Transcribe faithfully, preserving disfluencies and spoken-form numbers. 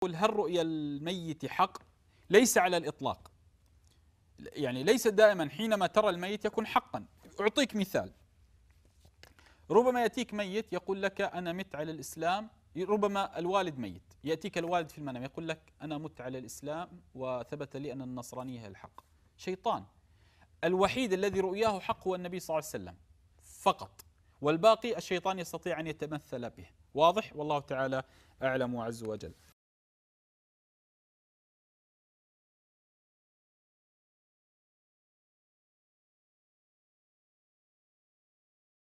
يقول هل رؤيا الميت حق؟ ليس على الإطلاق، يعني ليس دائما حينما ترى الميت يكون حقا. أعطيك مثال، ربما يأتيك ميت يقول لك أنا مت على الإسلام، ربما الوالد ميت، يأتيك الوالد في المنام يقول لك أنا مت على الإسلام وثبت لي أن النصرانية هي الحق. شيطان. الوحيد الذي رؤياه حق هو النبي صلى الله عليه وسلم فقط، والباقي الشيطان يستطيع أن يتمثل به. واضح؟ والله تعالى أعلم وعز وجل.